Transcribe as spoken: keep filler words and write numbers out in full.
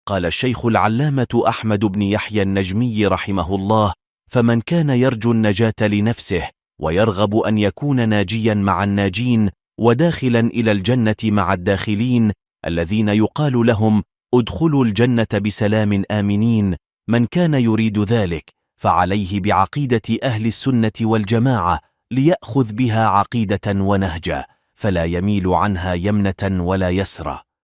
قال الشيخ العلامة أحمد بن يحيى النجمي رحمه الله: فمن كان يرجو النجاة لنفسه ويرغب أن يكون ناجيا مع الناجين وداخلا إلى الجنة مع الداخلين الذين يقال لهم ادخلوا الجنة بسلام آمنين، من كان يريد ذلك فعليه بعقيدة أهل السنة والجماعة ليأخذ بها عقيدة ونهجا، فلا يميل عنها يمنة ولا يسرى.